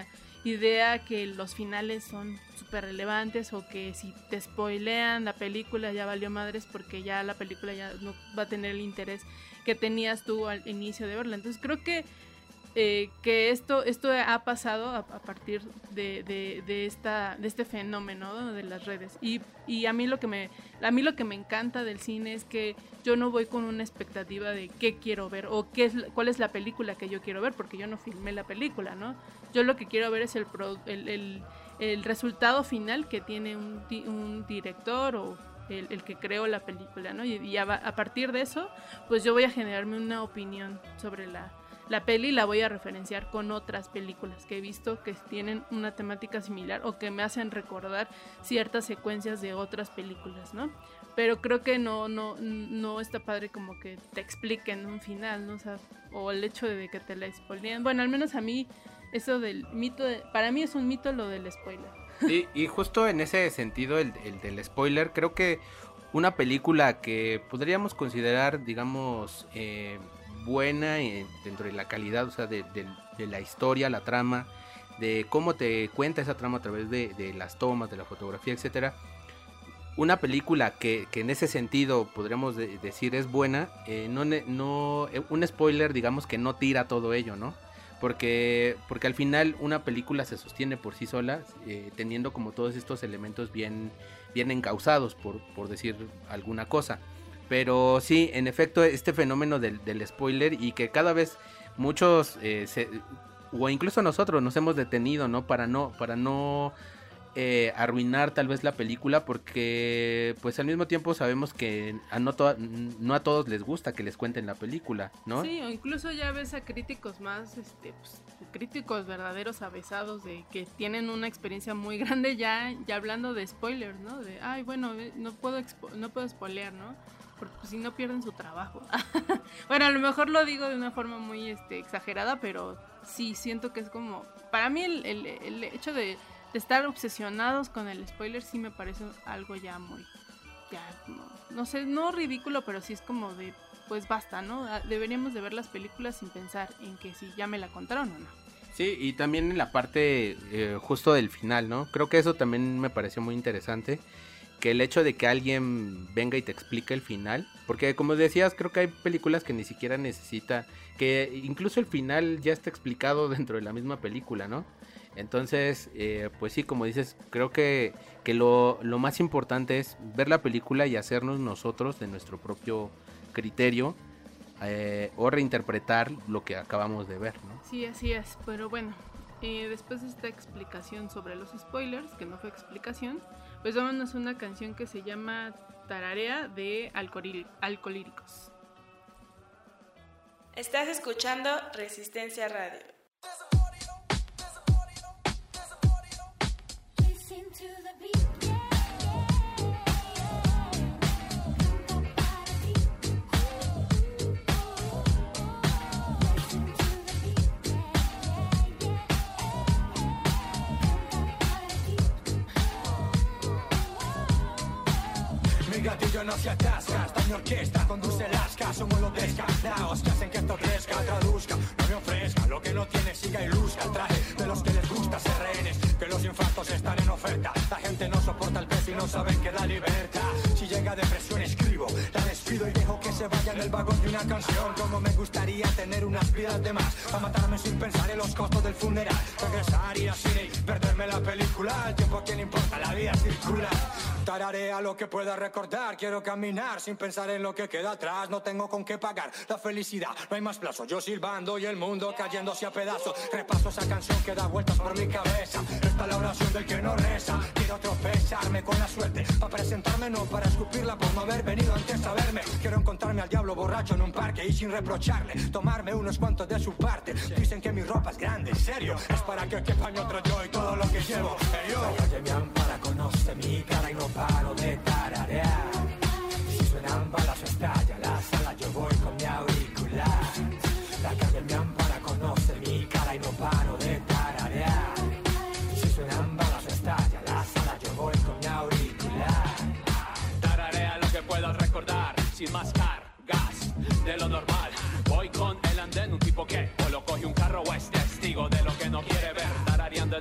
idea que los finales son súper relevantes o que si te spoilean la película ya valió madres porque ya la película ya no va a tener el interés que tenías tú al inicio de verla. Entonces creo que eh, que esto esto ha pasado a, a partir de, de, de esta de este fenómeno, ¿no?, de las redes. Y, y a mí lo que me a mí lo que me encanta del cine es que yo no voy con una expectativa de qué quiero ver o qué es cuál es la película que yo quiero ver, porque yo no filmé la película, ¿no? Yo lo que quiero ver es el pro, el, el, el resultado final que tiene un, un director o el, el que creó la película, ¿no? Y, y a, a partir de eso, pues yo voy a generarme una opinión sobre la, la peli y la voy a referenciar con otras películas que he visto que tienen una temática similar o que me hacen recordar ciertas secuencias de otras películas, ¿no? Pero creo que no no no está padre como que te expliquen un final, ¿no? O sea, o el hecho de que te la spoileen. Bueno, al menos a mí eso del mito, de, para mí es un mito lo del spoiler. Sí, y justo en ese sentido, el, el del spoiler, creo que una película que podríamos considerar, digamos, eh, buena eh, dentro de la calidad, o sea, de, de, de la historia, la trama, de cómo te cuenta esa trama a través de, de las tomas, de la fotografía, etcétera. Una película que, que en ese sentido podríamos de, decir es buena, eh, no, no, un spoiler, digamos, que no tira todo ello, ¿no? Porque, porque al final una película se sostiene por sí sola, eh, teniendo como todos estos elementos bien, bien encausados, por, por decir alguna cosa. Pero sí, en efecto, este fenómeno del, del spoiler, y que cada vez muchos, eh, se, o incluso nosotros nos hemos detenido, ¿no? Para no, para no eh, arruinar tal vez la película, porque pues al mismo tiempo sabemos que a no, to- no a todos les gusta que les cuenten la película, ¿no? Sí, o incluso ya ves a críticos más, este, pues, críticos verdaderos avesados de que tienen una experiencia muy grande ya, ya hablando de spoilers, ¿no? De, ay, bueno, no puedo expo- no puedo spoilear, ¿no? Porque pues, si no pierden su trabajo. Bueno, a lo mejor lo digo de una forma muy este, exagerada, pero sí siento que es como, para mí el, el, el hecho de, de estar obsesionados con el spoiler sí me parece algo ya muy, ya, no, no sé, no ridículo, pero sí es como de, pues basta, ¿no? Deberíamos de ver las películas sin pensar en que si ya me la contaron o no. Sí, y también en la parte eh, justo del final, ¿no? Creo que eso también me pareció muy interesante, que el hecho de que alguien venga y te explique el final, porque como decías, creo que hay películas que ni siquiera necesita, que incluso el final ya está explicado dentro de la misma película, ¿no? Entonces, eh, pues sí, como dices, creo que, que lo, lo más importante es ver la película y hacernos nosotros de nuestro propio criterio, eh, o reinterpretar lo que acabamos de ver, ¿no? Sí, así es, pero bueno, eh, después de esta explicación sobre los spoilers, que no fue explicación, pues vámonos a una canción que se llama Tararea de Alcolí- Alcolíricos. Estás escuchando Resistencia Radio. Mi gatillo no se atasca, esta mi orquesta conduce las casas, somos los descartados que hacen que esto crezca, traduzca, no me ofrezca lo que no tiene, siga y luzca el traje de los que les gusta ser rehenes, que los infartos están en oferta, la gente no soporta el peso y no saben que da libertad, si llega depresión escribo, la despido y dejo que se vaya en el vagón de una canción, como me gustaría tener unas vidas de más, a matarme sin pensar en los costos del funeral, regresar y así perderme la película, el tiempo a quien le importa, la vida circula, tararea lo que pueda recordar, quiero caminar sin pensar en lo que queda atrás, no tengo con qué pagar la felicidad, no hay más plazo, yo silbando y el mundo cayéndose a pedazos, repaso esa canción que da vueltas por mi cabeza, esta es la oración del que no reza, quiero tropezarme con la suerte, para presentarme no para escupirla por no haber venido antes a verme, quiero encontrarme al diablo borracho en un parque y sin reprocharle, tomarme unos cuantos de su parte, dicen que mi ropa es grande, en serio, es para que quepan otro yo y todo lo que llevo, hey, yo. La calle me ampara, conoce mi cara y no paro de tararear, si suenan balas o estalla la sala yo voy con mi auricular, la calle me ampara, conoce mi cara y no paro de tararear, si suenan balas o estalla la sala yo voy con mi auricular, tararea lo que puedas recordar sin más cargas de lo normal, voy con el andén, un tipo que o lo coge un carro o es testigo de lo que no quiere ver, tarareando en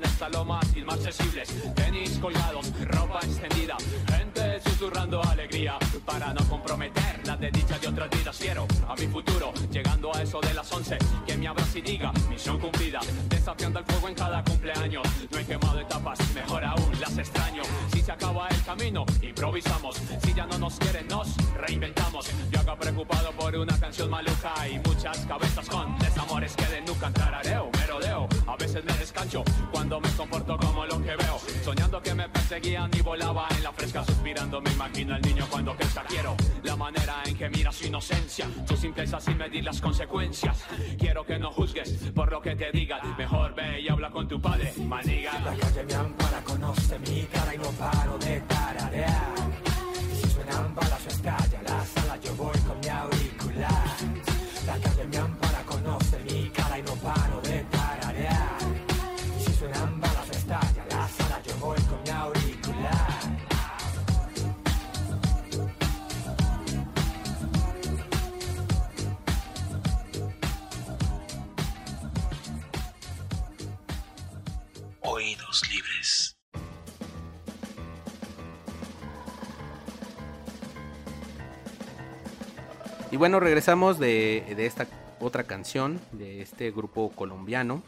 en esta loma inaccesibles. Tenis colgados, ropa extendida, gente susurrando alegría para no comprometer la desdicha de otras vidas. Quiero a mi futuro, llegando a eso de las once, que me abrace y diga, misión cumplida, desafiando el fuego en cada cumpleaños. No he quemado etapas, mejor aún las extraño. Si se acaba el camino, improvisamos. Si ya no nos quieren, nos reinventamos. Yo acá preocupado por una canción maluca y muchas cabezas con desamores que de nunca tarareo, merodeo. A veces me descancho cuando me comporto como lo que veo, soñando que me perseguían y volaba en la fresca, suspirando me imagino al niño cuando crezca. Quiero la manera en que mira su inocencia, su simpleza sin medir las consecuencias. Quiero que no juzgues por lo que te digan, mejor ve y habla con tu padre, maniga. La calle me ampara, conoce mi cara y no paro de tararear. Si suenan balas o estalla la sala, yo voy con mi auricular. La calle me ampara, conoce mi cara y no paro de tararear. Si suenan balas o estalla la sala, yo voy con mi auricular. Oídos libres. Y bueno, regresamos de, de esta otra canción de este grupo colombiano.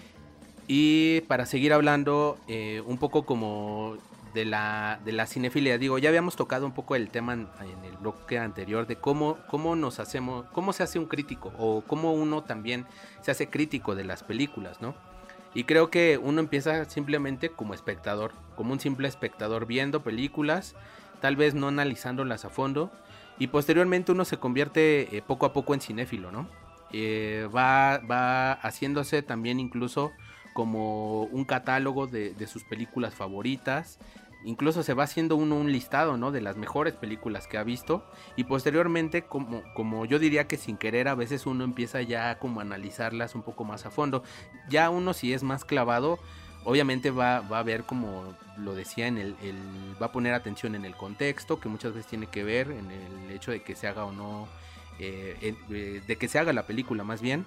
Y para seguir hablando eh, un poco como de la, de la cinefilia, digo, ya habíamos tocado un poco el tema en, en el bloque anterior de cómo, cómo nos hacemos, cómo se hace un crítico o cómo uno también se hace crítico de las películas, ¿no? Y creo que uno empieza simplemente como espectador, como un simple espectador viendo películas, tal vez no analizándolas a fondo. Y posteriormente uno se convierte eh, poco a poco en cinéfilo, ¿no? Eh, va, va haciéndose también incluso como un catálogo de, de sus películas favoritas. Incluso se va haciendo uno un listado, ¿no? De las mejores películas que ha visto. Y posteriormente, como, como yo diría que sin querer, a veces uno empieza ya como a analizarlas un poco más a fondo. Ya uno, si es más clavado, obviamente va, va a ver, como lo decía, en el, el va a poner atención en el contexto, que muchas veces tiene que ver en el hecho de que se haga o no, eh, eh, de que se haga la película más bien.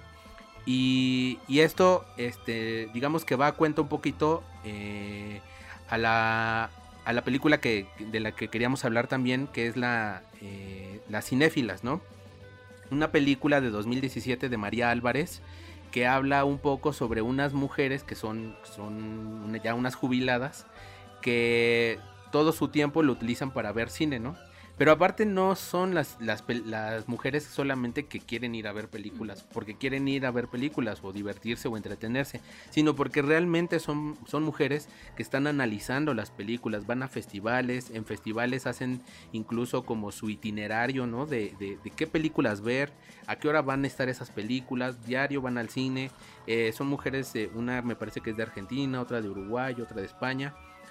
Y, y esto, este, digamos que va a cuenta un poquito eh, a la a la película que de la que queríamos hablar también, que es la eh, Las Cinéfilas, ¿no? Una película de dos mil diecisiete de María Álvarez, que habla un poco sobre unas mujeres que son, son ya unas jubiladas, que todo su tiempo lo utilizan para ver cine, ¿no? Pero aparte no son las, las, las mujeres solamente que quieren ir a ver películas, porque quieren ir a ver películas o divertirse o entretenerse, sino porque realmente son, son mujeres que están analizando las películas, van a festivales, en festivales hacen incluso como su itinerario, ¿no? De, de, de qué películas ver, a qué hora van a estar esas películas, diario van al cine. Eh, son mujeres, eh, una me parece que es de Argentina, otra de Uruguay, otra de España.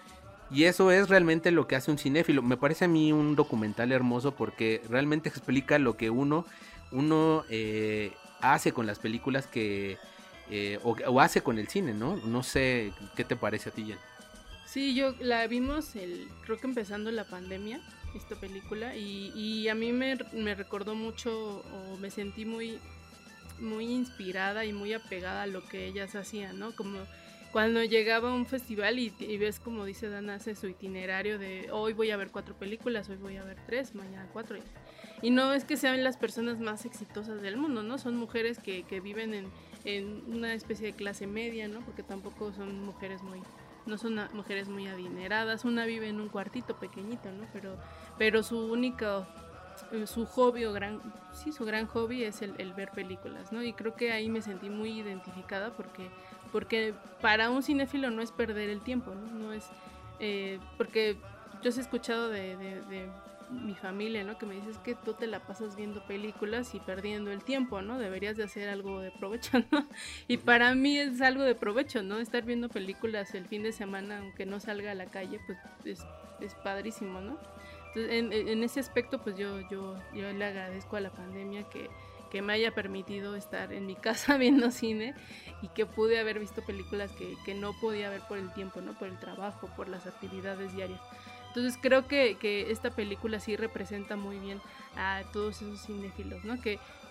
Y eso es realmente lo que hace un cinéfilo. Me parece a mí un documental hermoso porque realmente explica lo que uno, uno eh, hace con las películas que eh, o, o hace con el cine, ¿no? No sé, ¿qué te parece a ti, Jen? Sí, yo la vimos, el, creo que empezando la pandemia, esta película, y, y a mí me, me recordó mucho, o me sentí muy, muy inspirada y muy apegada a lo que ellas hacían, ¿no? Como cuando llegaba a un festival y, y ves, como dice Dana, hace su itinerario de hoy voy a ver cuatro películas, hoy voy a ver tres, mañana cuatro. Y, y no es que sean las personas más exitosas del mundo, ¿no? Son mujeres que, que viven en, en una especie de clase media, ¿no? Porque tampoco son mujeres muy, no son a, mujeres muy adineradas. Una vive en un cuartito pequeñito, ¿no? Pero, pero su único, su hobby o gran, sí, su gran hobby es el, el ver películas, ¿no? Y creo que ahí me sentí muy identificada porque porque para un cinéfilo no es perder el tiempo, no, no es, eh, porque yo he escuchado de, de, de mi familia, ¿no? Que me dices que tú te la pasas viendo películas y perdiendo el tiempo, ¿no? Deberías de hacer algo de provecho, ¿no? Y para mí es algo de provecho, ¿no? Estar viendo películas el fin de semana, aunque no salga a la calle, pues es, es padrísimo, ¿no? Entonces, en, en ese aspecto, pues yo, yo, yo le agradezco a la pandemia que que me haya permitido estar en mi casa viendo cine y que pude haber visto películas que, que no podía ver por el tiempo, ¿no? Por el trabajo, por las actividades diarias. Entonces creo que, que esta película sí representa muy bien a todos esos cinéfilos, ¿no? Que,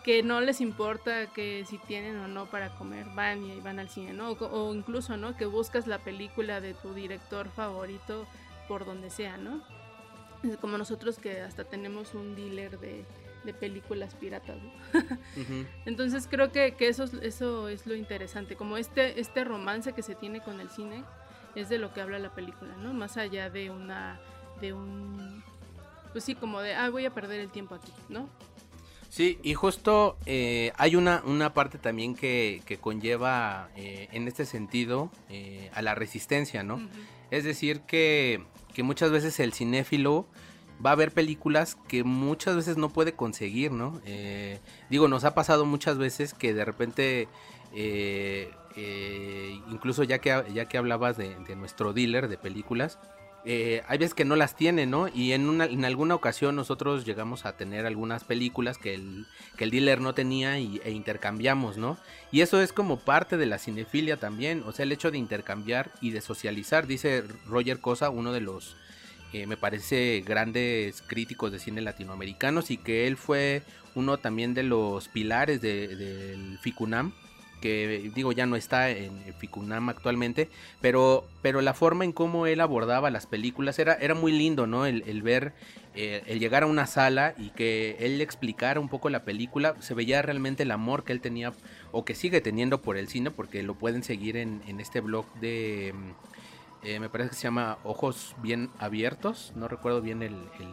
que no les importa que si tienen o no para comer, van y van al cine, ¿no? O, o incluso, ¿no? Que buscas la película de tu director favorito por donde sea, ¿no? Como nosotros que hasta tenemos un dealer de, de películas piratas, ¿no? Uh-huh. Entonces creo que, que eso, eso es lo interesante, como este, este romance que se tiene con el cine es de lo que habla la película, ¿no? Más allá de una, de un, pues sí, como de, ah, voy a perder el tiempo aquí, ¿no? Sí, y justo eh, hay una, una parte también que, que conlleva eh, en este sentido eh, a la resistencia, ¿no? Uh-huh. Es decir, que, que muchas veces el cinéfilo va a ver películas que muchas veces no puede conseguir, ¿no? Eh, digo, nos ha pasado muchas veces que de repente, eh, eh, incluso ya que, ya que hablabas de, de nuestro dealer de películas, Eh, hay veces que no las tiene, ¿no? Y en una en alguna ocasión nosotros llegamos a tener algunas películas que el, que el dealer no tenía y, e intercambiamos, ¿no? Y eso es como parte de la cinefilia también, o sea, el hecho de intercambiar y de socializar, dice Roger Cosa, uno de los, eh, me parece, grandes críticos de cine latinoamericanos, y que él fue uno también de los pilares de, del FICUNAM, que digo ya no está en FICUNAM actualmente, pero, pero la forma en cómo él abordaba las películas era, era muy lindo, ¿no? El, el ver, eh, el llegar a una sala y que él le explicara un poco la película, se veía realmente el amor que él tenía o que sigue teniendo por el cine, porque lo pueden seguir en, en este blog de, eh, me parece que se llama Ojos Bien Abiertos, no recuerdo bien el... el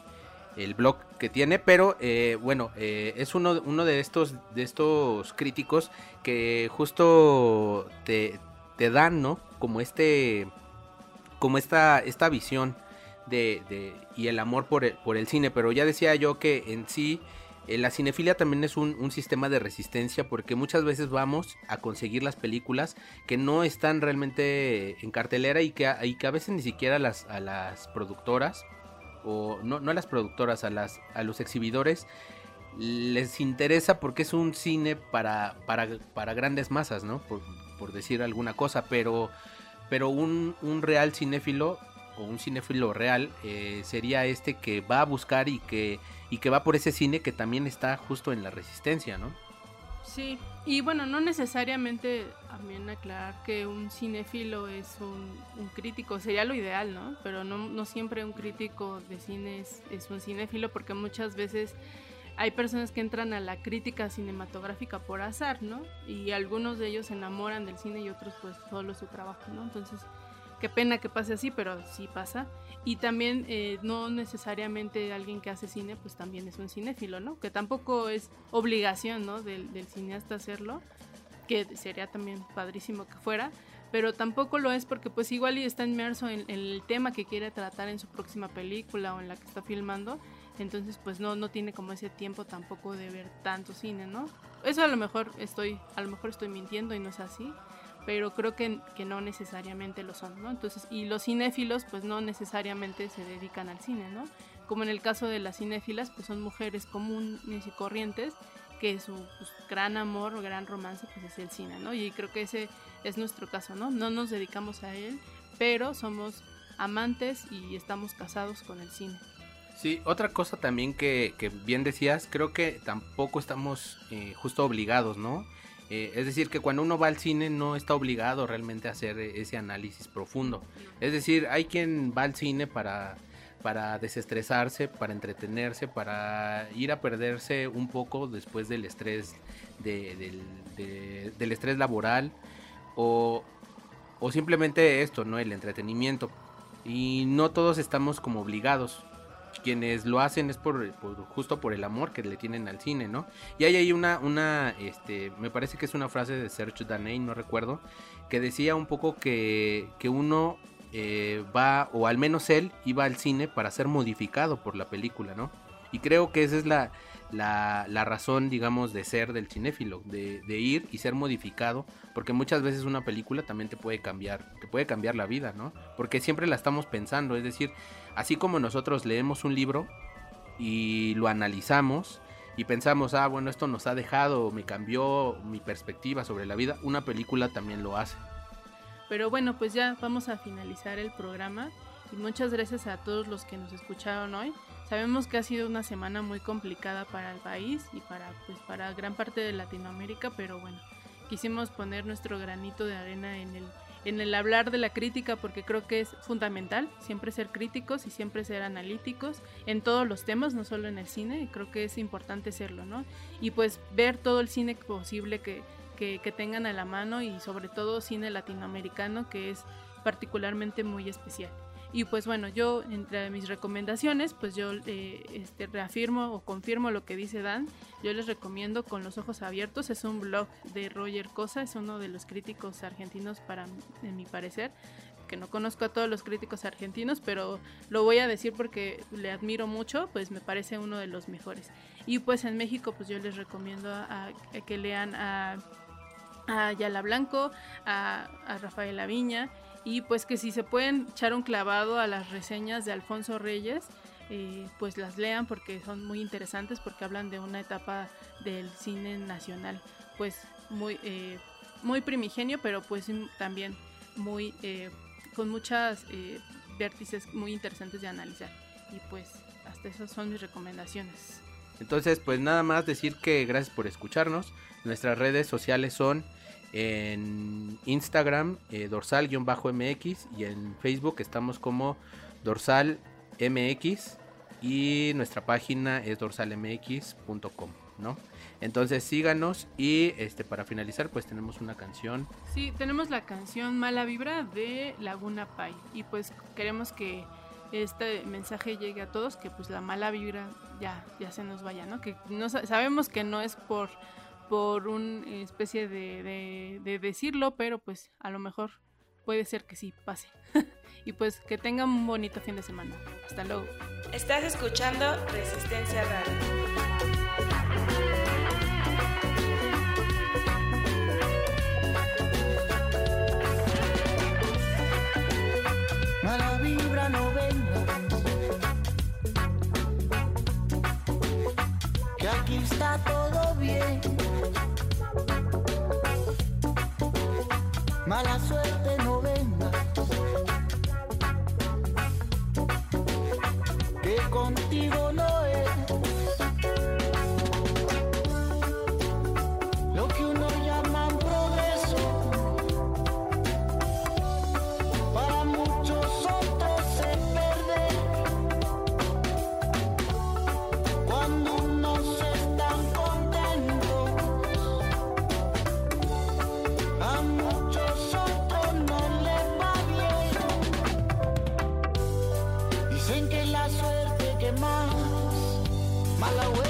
el blog que tiene, pero eh, bueno, eh, es uno, uno de estos de estos críticos que justo te, te dan, ¿no? Como este como esta esta visión de, de y el amor por el, por el cine, pero ya decía yo que en sí eh, la cinefilia también es un, un sistema de resistencia, porque muchas veces vamos a conseguir las películas que no están realmente en cartelera y que a, y que a veces ni siquiera las, a las productoras o no, no a las productoras, a las a los exhibidores les interesa, porque es un cine para para, para grandes masas, ¿no? Por, por decir alguna cosa, pero pero un, un real cinéfilo o un cinéfilo real eh, sería este que va a buscar y que y que va por ese cine que también está justo en la resistencia, ¿no? Sí, y bueno, no necesariamente, también aclarar que un cinéfilo es un, un crítico, sería lo ideal, ¿no? Pero no, no siempre un crítico de cine es, es un cinéfilo, porque muchas veces hay personas que entran a la crítica cinematográfica por azar, ¿no? Y algunos de ellos se enamoran del cine y otros pues solo su trabajo, ¿no? Entonces, qué pena que pase así, pero sí pasa. Y también eh, no necesariamente alguien que hace cine pues también es un cinéfilo, ¿no? Que tampoco es obligación, ¿no? del, del cineasta hacerlo, que sería también padrísimo que fuera, pero tampoco lo es porque pues igual y está inmerso en, en el tema que quiere tratar en su próxima película o en la que está filmando, entonces pues no, no tiene como ese tiempo tampoco de ver tanto cine, ¿no? Eso a lo mejor estoy, a lo mejor estoy mintiendo y no es así, pero creo que, que no necesariamente lo son, ¿no? Entonces, y los cinéfilos pues no necesariamente se dedican al cine, ¿no? Como en el caso de las cinéfilas, pues son mujeres comunes y corrientes que su pues, gran amor o gran romance pues es el cine, ¿no? Y creo que ese es nuestro caso, ¿no? No nos dedicamos a él, pero somos amantes y estamos casados con el cine. Sí, otra cosa también que, que bien decías, creo que tampoco estamos eh, justo obligados, ¿no? Eh, es decir, que cuando uno va al cine no está obligado realmente a hacer ese análisis profundo. Es decir, hay quien va al cine para, para desestresarse, para entretenerse, para ir a perderse un poco después del estrés de, del, de, del estrés laboral o, o simplemente esto, ¿no? El entretenimiento. Y no todos estamos como obligados. Quienes lo hacen es por, por justo por el amor que le tienen al cine, ¿no? Y hay ahí una, una este, me parece que es una frase de Serge Daney, no recuerdo, que decía un poco que, que uno eh, va, o al menos él, iba al cine para ser modificado por la película, ¿no? Y creo que esa es la, la, la razón, digamos, de ser del cinéfilo, de, de ir y ser modificado, porque muchas veces una película también te puede cambiar, te puede cambiar la vida, ¿no? Porque siempre la estamos pensando, es decir, así como nosotros leemos un libro y lo analizamos y pensamos, ah, bueno, esto nos ha dejado, me cambió mi perspectiva sobre la vida, una película también lo hace. Pero bueno, pues ya vamos a finalizar el programa y muchas gracias a todos los que nos escucharon hoy. Sabemos que ha sido una semana muy complicada para el país y para, pues, para gran parte de Latinoamérica, pero bueno, quisimos poner nuestro granito de arena en el, en el hablar de la crítica, porque creo que es fundamental siempre ser críticos y siempre ser analíticos en todos los temas, no solo en el cine, y creo que es importante serlo, ¿no? Y pues ver todo el cine posible que, que, que tengan a la mano, y sobre todo cine latinoamericano, que es particularmente muy especial. Y pues bueno, yo entre mis recomendaciones, pues yo eh, este, reafirmo o confirmo lo que dice Dan. Yo les recomiendo Con los ojos abiertos, es un blog de Roger Cosa, es uno de los críticos argentinos para, en mi parecer, que no conozco a todos los críticos argentinos, pero lo voy a decir porque le admiro mucho, pues me parece uno de los mejores. Y pues en México, pues yo les recomiendo a, a que lean a, a Ayala Blanco, a, a Rafael Aviña, y pues que si se pueden echar un clavado a las reseñas de Alfonso Reyes, eh, pues las lean porque son muy interesantes, porque hablan de una etapa del cine nacional pues muy, eh, muy primigenio, pero pues también muy eh, con muchas eh, vértices muy interesantes de analizar. Y pues hasta esas son mis recomendaciones. Entonces pues nada más decir que gracias por escucharnos. Nuestras redes sociales son en Instagram, eh, dorsal-M X, y en Facebook estamos como dorsal M X, y nuestra página es dorsal m x punto com, ¿no? Entonces síganos, y este para finalizar pues tenemos una canción. Sí, tenemos la canción Mala Vibra de Laguna Pai, y pues queremos que este mensaje llegue a todos, que pues la mala vibra ya, ya se nos vaya, ¿no? Que no sabemos que no es por por una especie de, de, de decirlo, pero pues a lo mejor puede ser que sí pase. Y pues que tengan un bonito fin de semana. Hasta luego. Estás escuchando Resistencia Radio. Mala vibra, no vengas, que aquí está todo bien. Mala suerte, no vengas, que contigo no es lo que uno llama un progreso. Para muchos otros es perder. Cuando unos están contentos, a muchos otros no les va bien. Dicen que la suerte que más mala